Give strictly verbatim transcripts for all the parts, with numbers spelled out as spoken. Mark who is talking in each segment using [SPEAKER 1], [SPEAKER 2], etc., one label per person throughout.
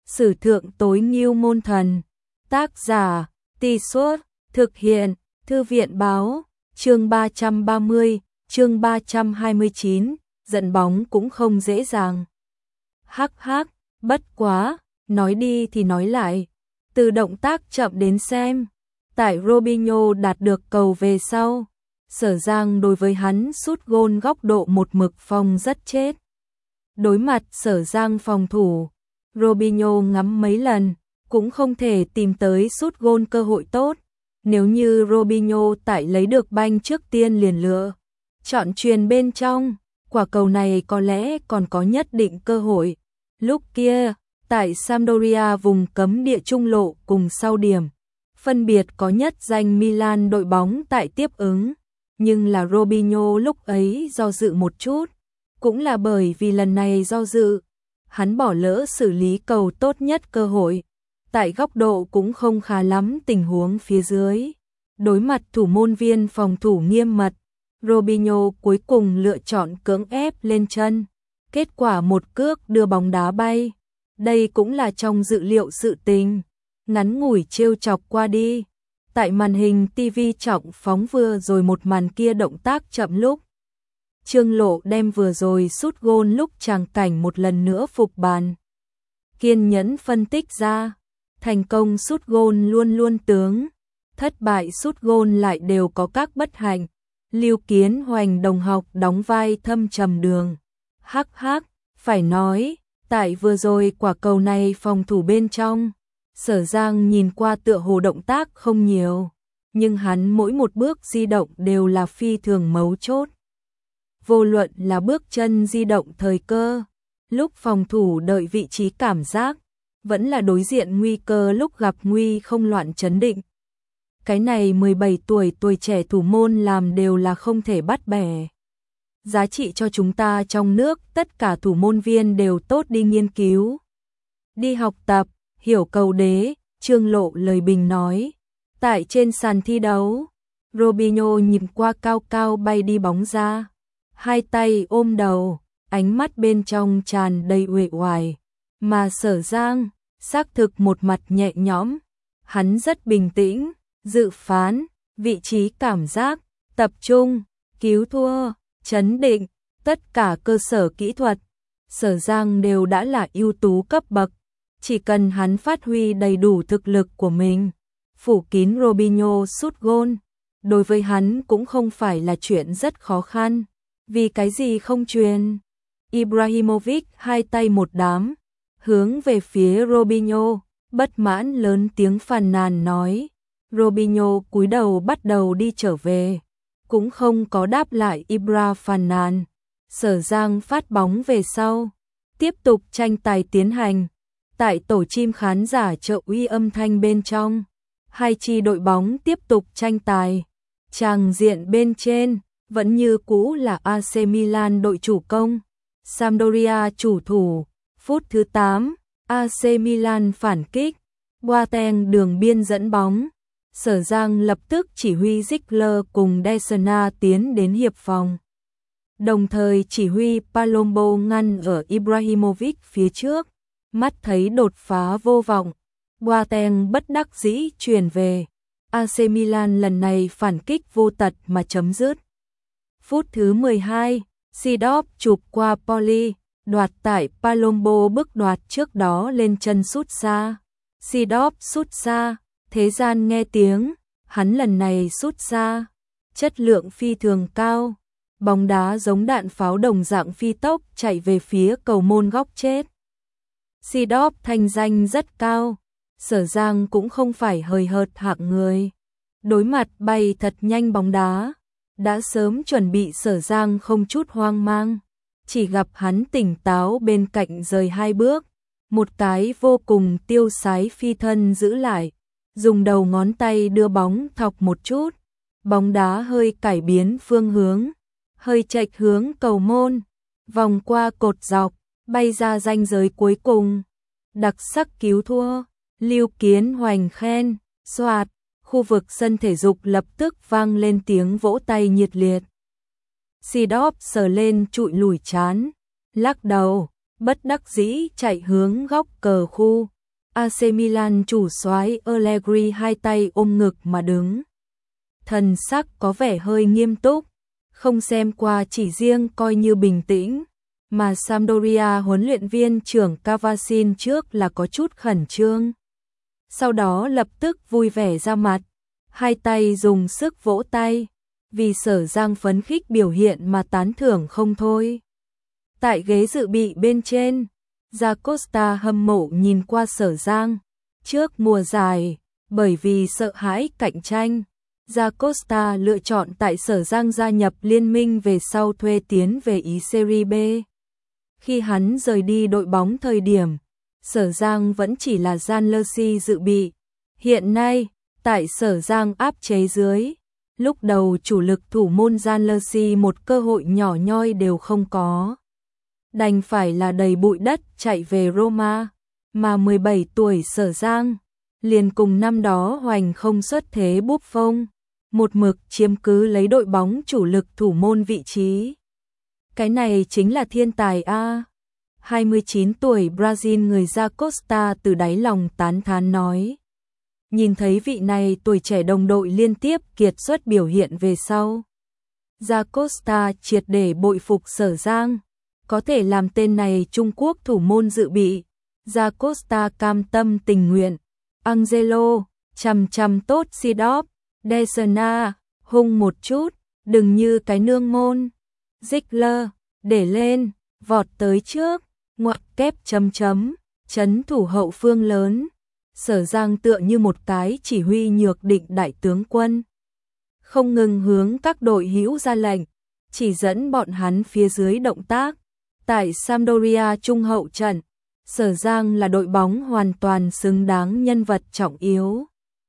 [SPEAKER 1] Sử thượng tối ngưu môn thần. Tác giả, Tì Suốt, thực hiện, Thư viện báo, chương ba trăm ba mươi, chương ba trăm hai mươi chín, dẫn bóng cũng không dễ dàng. Hắc hắc, bất quá, nói đi thì nói lại, từ động tác chậm đến xem, tại Robinho đạt được cầu về sau, Sở Giang đối với hắn sút gôn góc độ một mực phòng rất chết. Đối mặt Sở Giang phòng thủ, Robinho ngắm mấy lần, cũng không thể tìm tới sút gôn cơ hội tốt. Nếu như Robinho tại lấy được banh trước tiên liền lựa chọn chuyền bên trong, quả cầu này có lẽ còn có nhất định cơ hội. Lúc kia, tại Sampdoria vùng cấm địa trung lộ cùng sau điểm, phân biệt có nhất danh Milan đội bóng tại tiếp ứng, nhưng là Robinho lúc ấy do dự một chút, cũng là bởi vì lần này do dự, hắn bỏ lỡ xử lý cầu tốt nhất cơ hội. Tại góc độ cũng không khá lắm tình huống phía dưới. Đối mặt thủ môn viên phòng thủ nghiêm mật, Robinho cuối cùng lựa chọn cưỡng ép lên chân. Kết quả một cước đưa bóng đá bay. Đây cũng là trong dự liệu sự tình. Ngắn ngủi trêu chọc qua đi. Tại màn hình ti vi trọng phóng vừa rồi một màn kia động tác chậm lúc. Trương Lộ đem vừa rồi sút gôn lúc tràng cảnh một lần nữa phục bàn. Kiên nhẫn phân tích ra. Thành công sút gôn luôn luôn tướng, thất bại sút gôn lại đều có các bất hạnh. Lưu Kiến Hoành đồng học đóng vai thâm trầm đường. Hắc hắc, phải nói, tại vừa rồi quả cầu này phòng thủ bên trong, Sở Giang nhìn qua tựa hồ động tác không nhiều, nhưng hắn mỗi một bước di động đều là phi thường mấu chốt. Vô luận là bước chân di động thời cơ, lúc phòng thủ đợi vị trí cảm giác, vẫn là đối diện nguy cơ lúc gặp nguy không loạn trấn định. Cái này mười bảy tuổi tuổi trẻ thủ môn làm đều là không thể bắt bẻ. Giá trị cho chúng ta trong nước tất cả thủ môn viên đều tốt đi nghiên cứu. Đi học tập, hiểu cầu đế, Trương Lộ lời bình nói. Tại trên sàn thi đấu, Robinho nhìn qua cao cao bay đi bóng ra. Hai tay ôm đầu, ánh mắt bên trong tràn đầy uể oải. Mà Sở Giang, xác thực một mặt nhẹ nhõm, hắn rất bình tĩnh, dự phán, vị trí cảm giác, tập trung, cứu thua, chấn định, tất cả cơ sở kỹ thuật, Sở Giang đều đã là ưu tú cấp bậc, chỉ cần hắn phát huy đầy đủ thực lực của mình, phủ kín Robinho sút gôn, đối với hắn cũng không phải là chuyện rất khó khăn, vì cái gì không truyền. Ibrahimovic hai tay một đám, hướng về phía Robinho, bất mãn lớn tiếng phàn nàn nói. Robinho cúi đầu bắt đầu đi trở về, cũng không có đáp lại Ibra phàn nàn. Sở Giang phát bóng về sau, tiếp tục tranh tài tiến hành. Tại tổ chim khán giả trợ uy âm thanh bên trong, hai chi đội bóng tiếp tục tranh tài. Tràng diện bên trên, vẫn như cũ là a xê Milan đội chủ công, Sampdoria chủ thủ. Phút thứ tám, a xê Milan phản kích, Boateng đường biên dẫn bóng. Sở Giang lập tức chỉ huy Ziegler cùng Desna tiến đến hiệp phòng. Đồng thời chỉ huy Palombo ngăn ở Ibrahimovic phía trước, mắt thấy đột phá vô vọng. Boateng bất đắc dĩ chuyển về. a xê Milan lần này phản kích vô tật mà chấm dứt. Phút thứ mười hai, Seedorf chụp qua Poli. Đoạt tại Palombo bước đoạt trước đó lên chân sút xa. Seedorf sút xa, thế gian nghe tiếng, hắn lần này sút xa, chất lượng phi thường cao. Bóng đá giống đạn pháo đồng dạng phi tốc chạy về phía cầu môn góc chết. Seedorf thành danh rất cao, Sở Giang cũng không phải hời hợt hạng người. Đối mặt bay thật nhanh bóng đá, đã sớm chuẩn bị Sở Giang không chút hoang mang. Chỉ gặp hắn tỉnh táo bên cạnh rời hai bước, một cái vô cùng tiêu sái phi thân giữ lại, dùng đầu ngón tay đưa bóng thọc một chút, bóng đá hơi cải biến phương hướng, hơi chệch hướng cầu môn, vòng qua cột dọc, bay ra ranh giới cuối cùng. Đặc sắc cứu thua, Lưu Kiến Hoành khen, xoạt, khu vực sân thể dục lập tức vang lên tiếng vỗ tay nhiệt liệt. Seedorf sờ lên trụi lùi chán, lắc đầu, bất đắc dĩ chạy hướng góc cờ khu, a xê Milan chủ soái Allegri hai tay ôm ngực mà đứng. Thần sắc có vẻ hơi nghiêm túc, không xem qua chỉ riêng coi như bình tĩnh, mà Sampdoria huấn luyện viên trưởng Cavasin trước là có chút khẩn trương. Sau đó lập tức vui vẻ ra mặt, hai tay dùng sức vỗ tay, vì Sở Giang phấn khích biểu hiện mà tán thưởng không thôi. Tại ghế dự bị bên trên, Da Costa hâm mộ nhìn qua Sở Giang. Trước mùa giải, bởi vì sợ hãi cạnh tranh, Da Costa lựa chọn tại Sở Giang gia nhập liên minh về sau thuê tiến về Ý Serie B. Khi hắn rời đi đội bóng thời điểm, Sở Giang vẫn chỉ là Gianluigi dự bị. Hiện nay, tại Sở Giang áp chế dưới, lúc đầu chủ lực thủ môn Gianluigi một cơ hội nhỏ nhoi đều không có. Đành phải là đầy bụi đất chạy về Roma, mà mười bảy tuổi Sở Giang, liền cùng năm đó hoành không xuất thế Buffon, một mực chiếm cứ lấy đội bóng chủ lực thủ môn vị trí. Cái này chính là thiên tài a. hai mươi chín tuổi Brazil người Da Costa từ đáy lòng tán thán nói. Nhìn thấy vị này tuổi trẻ đồng đội liên tiếp kiệt xuất biểu hiện về sau, Da Costa triệt để bội phục Sở Giang, có thể làm tên này Trung Quốc thủ môn dự bị. Da Costa cam tâm tình nguyện. Angelo, chằm chằm tốt Sidorf, Desna, hung một chút, đừng như cái nương môn. Ziegler, để lên, vọt tới trước, ngoặc kép chấm chấm, chấn thủ hậu phương lớn. Sở Giang tựa như một cái chỉ huy nhược định đại tướng quân, không ngừng hướng các đội hữu ra lệnh, chỉ dẫn bọn hắn phía dưới động tác. Tại Sampdoria trung hậu trận, Sở Giang là đội bóng hoàn toàn xứng đáng nhân vật trọng yếu.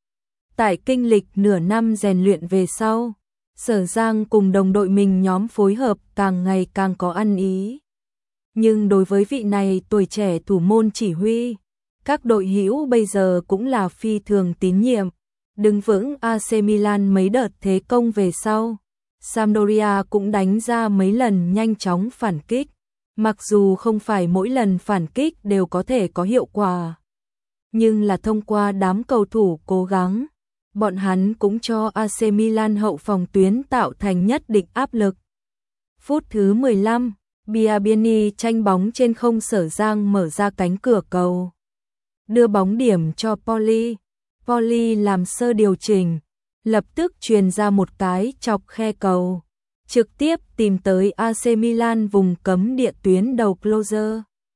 [SPEAKER 1] Tại kinh lịch nửa năm rèn luyện về sau, Sở Giang cùng đồng đội mình nhóm phối hợp càng ngày càng có ăn ý. Nhưng đối với vị này tuổi trẻ thủ môn chỉ huy, các đội hữu bây giờ cũng là phi thường tín nhiệm. Đứng vững a xê Milan mấy đợt thế công về sau, Sampdoria cũng đánh ra mấy lần nhanh chóng phản kích. Mặc dù không phải mỗi lần phản kích đều có thể có hiệu quả, nhưng là thông qua đám cầu thủ cố gắng, bọn hắn cũng cho a xê Milan hậu phòng tuyến tạo thành nhất định áp lực. Phút thứ mười lăm, Biabiany tranh bóng trên không, Sở Giang mở ra cánh cửa cầu, đưa bóng điểm cho Poli. Poli làm sơ điều chỉnh, lập tức truyền ra một cái chọc khe cầu, trực tiếp tìm tới a xê Milan vùng cấm địa tuyến đầu Closer.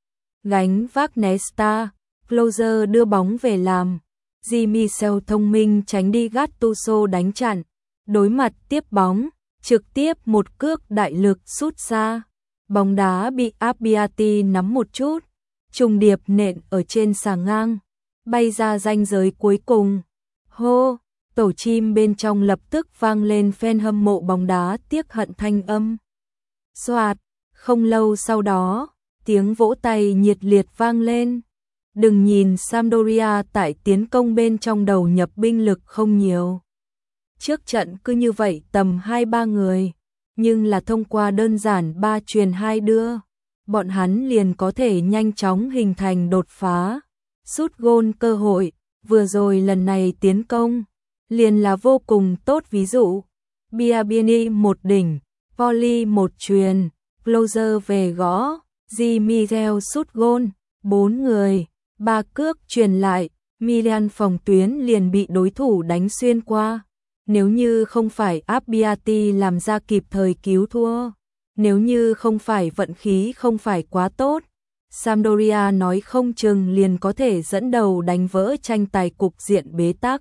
[SPEAKER 1] Gánh vác Nesta, Closer đưa bóng về làm. Di Michel thông minh tránh đi Gattuso đánh chặn, đối mặt tiếp bóng, trực tiếp một cước đại lực sút xa. Bóng đá bị Abbiati nắm một chút, trùng điệp nện ở trên xà ngang, bay ra ranh giới cuối cùng. Hô! Tổ chim bên trong lập tức vang lên fan hâm mộ bóng đá tiếc hận thanh âm. Soạt, không lâu sau đó, tiếng vỗ tay nhiệt liệt vang lên. Đừng nhìn Sampdoria tại tiến công bên trong đầu nhập binh lực không nhiều. Trước trận cứ như vậy tầm hai ba người, nhưng là thông qua đơn giản ba truyền hai đưa, bọn hắn liền có thể nhanh chóng hình thành đột phá, sút gôn cơ hội. Vừa rồi lần này tiến công liền là vô cùng tốt ví dụ. Biabiany một đỉnh, Poli một truyền, Closer về gõ, Di Michel sút gôn, bốn người, ba cước truyền lại, Milan phòng tuyến liền bị đối thủ đánh xuyên qua. Nếu như không phải Abbiati làm ra kịp thời cứu thua, nếu như không phải vận khí không phải quá tốt, Sampdoria nói không chừng liền có thể dẫn đầu đánh vỡ tranh tài cục diện bế tắc.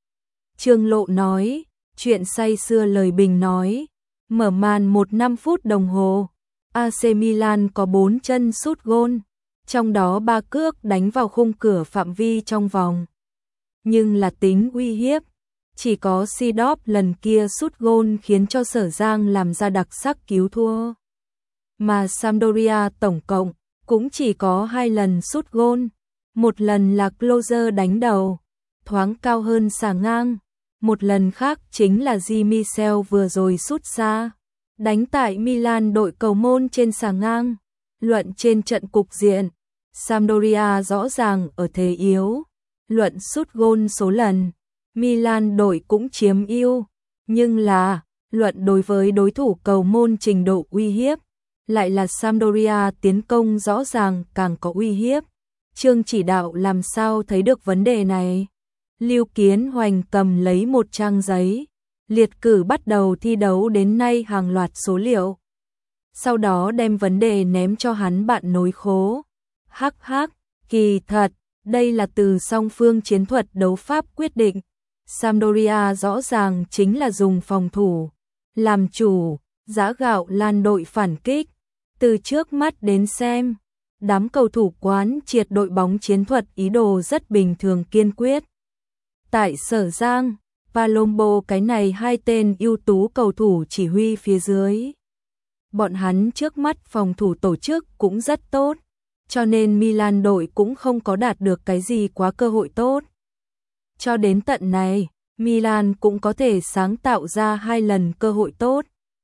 [SPEAKER 1] Trương Lộ nói, chuyện say xưa lời bình nói, mở màn một năm phút đồng hồ, a xê Milan có bốn chân sút gôn, trong đó ba cước đánh vào khung cửa phạm vi trong vòng. Nhưng là tính uy hiếp, chỉ có Sidorf lần kia sút gôn khiến cho Sở Giang làm ra đặc sắc cứu thua. Mà Sampdoria tổng cộng cũng chỉ có hai lần sút gôn, một lần là Closer đánh đầu, thoáng cao hơn xà ngang, một lần khác chính là Di Michel vừa rồi sút xa, đánh tại Milan đội cầu môn trên xà ngang. Luận trên trận cục diện, Sampdoria rõ ràng ở thế yếu, luận sút gôn số lần, Milan đội cũng chiếm ưu, nhưng là, luận đối với đối thủ cầu môn trình độ uy hiếp, lại là Sampdoria tiến công rõ ràng càng có uy hiếp. Chương chỉ đạo làm sao thấy được vấn đề này? Lưu Kiến Hoành cầm lấy một trang giấy, liệt cử bắt đầu thi đấu đến nay hàng loạt số liệu. Sau đó đem vấn đề ném cho hắn bạn nối khố. Hắc hắc, kỳ thật, đây là từ song phương chiến thuật đấu pháp quyết định. Sampdoria rõ ràng chính là dùng phòng thủ, làm chủ, giã gạo lan đội phản kích. Từ trước mắt đến xem, đám cầu thủ quán triệt đội bóng chiến thuật ý đồ rất bình thường kiên quyết. Tại Sở Giang, Palombo cái này hai tên ưu tú cầu thủ chỉ huy phía dưới. Bọn hắn trước mắt phòng thủ tổ chức cũng rất tốt, cho nên Milan đội cũng không có đạt được cái gì quá cơ hội tốt. Cho đến tận này, Milan cũng có thể sáng tạo ra hai lần cơ hội tốt.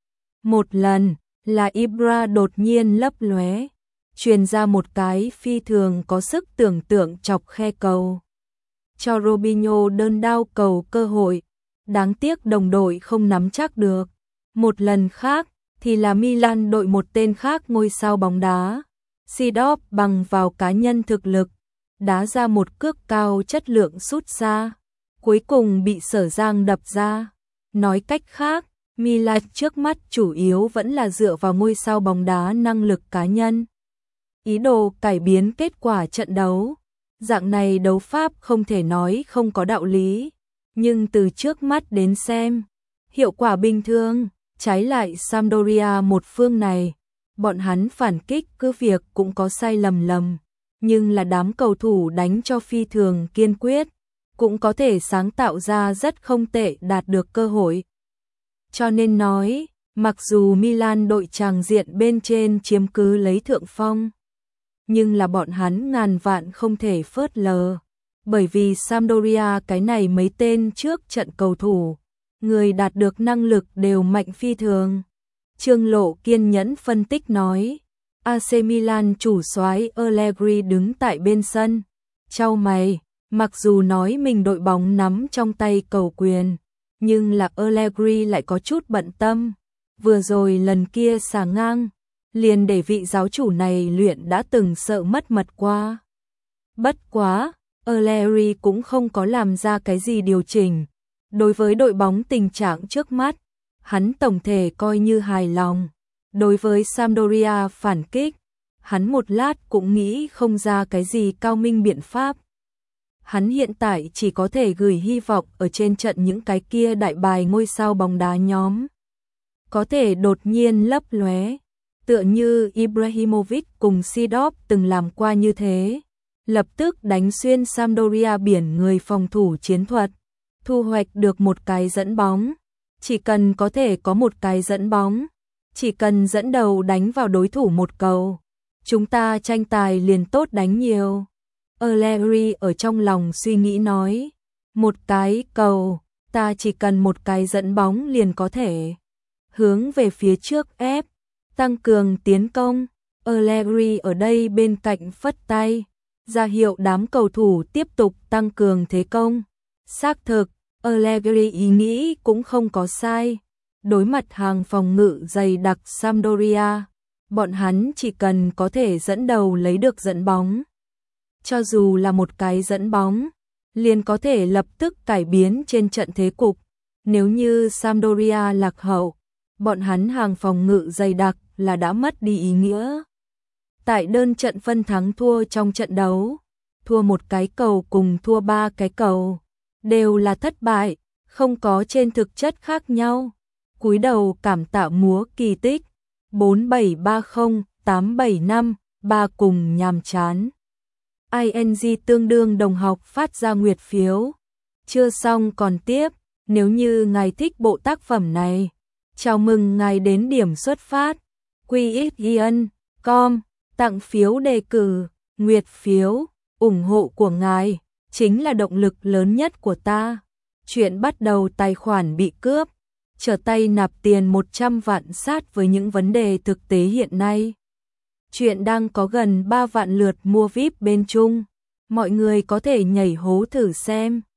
[SPEAKER 1] Một lần là Ibra đột nhiên lấp lóe, truyền ra một cái phi thường có sức tưởng tượng chọc khe cầu. Cho Robinho đơn đao cầu cơ hội, đáng tiếc đồng đội không nắm chắc được. Một lần khác thì là Milan đội một tên khác ngôi sao bóng đá, Seedorf bằng vào cá nhân thực lực, đá ra một cước cao chất lượng sút xa, cuối cùng bị Sở Giang đập ra. Nói cách khác, Milan trước mắt chủ yếu vẫn là dựa vào ngôi sao bóng đá năng lực cá nhân. Ý đồ cải biến kết quả trận đấu. Dạng này đấu pháp không thể nói không có đạo lý, nhưng từ trước mắt đến xem, hiệu quả bình thường. Trái lại Sampdoria một phương này, bọn hắn phản kích cứ việc cũng có sai lầm lầm, nhưng là đám cầu thủ đánh cho phi thường kiên quyết, cũng có thể sáng tạo ra rất không tệ đạt được cơ hội. Cho nên nói, mặc dù Milan đội tràng diện bên trên chiếm cứ lấy thượng phong, nhưng là bọn hắn ngàn vạn không thể phớt lờ, bởi vì Sampdoria cái này mấy tên trước trận cầu thủ, người đạt được năng lực đều mạnh phi thường. Trương Lộ kiên nhẫn phân tích nói, a xê Milan chủ soái Allegri đứng tại bên sân, chau mày, mặc dù nói mình đội bóng nắm trong tay cầu quyền, nhưng là Allegri lại có chút bận tâm. Vừa rồi lần kia xà ngang, liền để vị giáo chủ này luyện đã từng sợ mất mật qua. Bất quá, Allegri cũng không có làm ra cái gì điều chỉnh. Đối với đội bóng tình trạng trước mắt, hắn tổng thể coi như hài lòng. Đối với Sampdoria phản kích, hắn một lát cũng nghĩ không ra cái gì cao minh biện pháp. Hắn hiện tại chỉ có thể gửi hy vọng ở trên trận những cái kia đại bài ngôi sao bóng đá nhóm. Có thể đột nhiên lấp lóe, tựa như Ibrahimovic cùng Seedorf từng làm qua như thế. Lập tức đánh xuyên Sampdoria biển người phòng thủ chiến thuật, thu hoạch được một cái dẫn bóng. Chỉ cần có thể có một cái dẫn bóng, chỉ cần dẫn đầu đánh vào đối thủ một cầu, chúng ta tranh tài liền tốt đánh nhiều. Allegri ở trong lòng suy nghĩ nói, một cái cầu, ta chỉ cần một cái dẫn bóng liền có thể hướng về phía trước ép, tăng cường tiến công. Allegri ở đây bên cạnh phất tay, ra hiệu đám cầu thủ tiếp tục tăng cường thế công. Xác thực, Allegri ý nghĩ cũng không có sai. Đối mặt hàng phòng ngự dày đặc Sampdoria, bọn hắn chỉ cần có thể dẫn đầu lấy được dẫn bóng. Cho dù là một cái dẫn bóng, liền có thể lập tức cải biến trên trận thế cục. Nếu như Sampdoria lạc hậu, bọn hắn hàng phòng ngự dày đặc là đã mất đi ý nghĩa. Tại đơn trận phân thắng thua trong trận đấu, thua một cái cầu cùng thua ba cái cầu, đều là thất bại, không có trên thực chất khác nhau. Cúi đầu cảm tạ múa kỳ tích, bốn bảy ba không tám bảy năm ba cùng nhàm chán. i en giê tương đương đồng học phát ra nguyệt phiếu. Chưa xong còn tiếp, nếu như ngài thích bộ tác phẩm này, chào mừng ngài đến điểm xuất phát. quy ích ian chấm com, tặng phiếu đề cử, nguyệt phiếu, ủng hộ của ngài chính là động lực lớn nhất của ta. Chuyện bắt đầu tài khoản bị cướp, trở tay nạp tiền một trăm vạn sát với những vấn đề thực tế hiện nay. Chuyện đang có gần ba vạn lượt mua vi ai pi bên Trung. Mọi người có thể nhảy hố thử xem.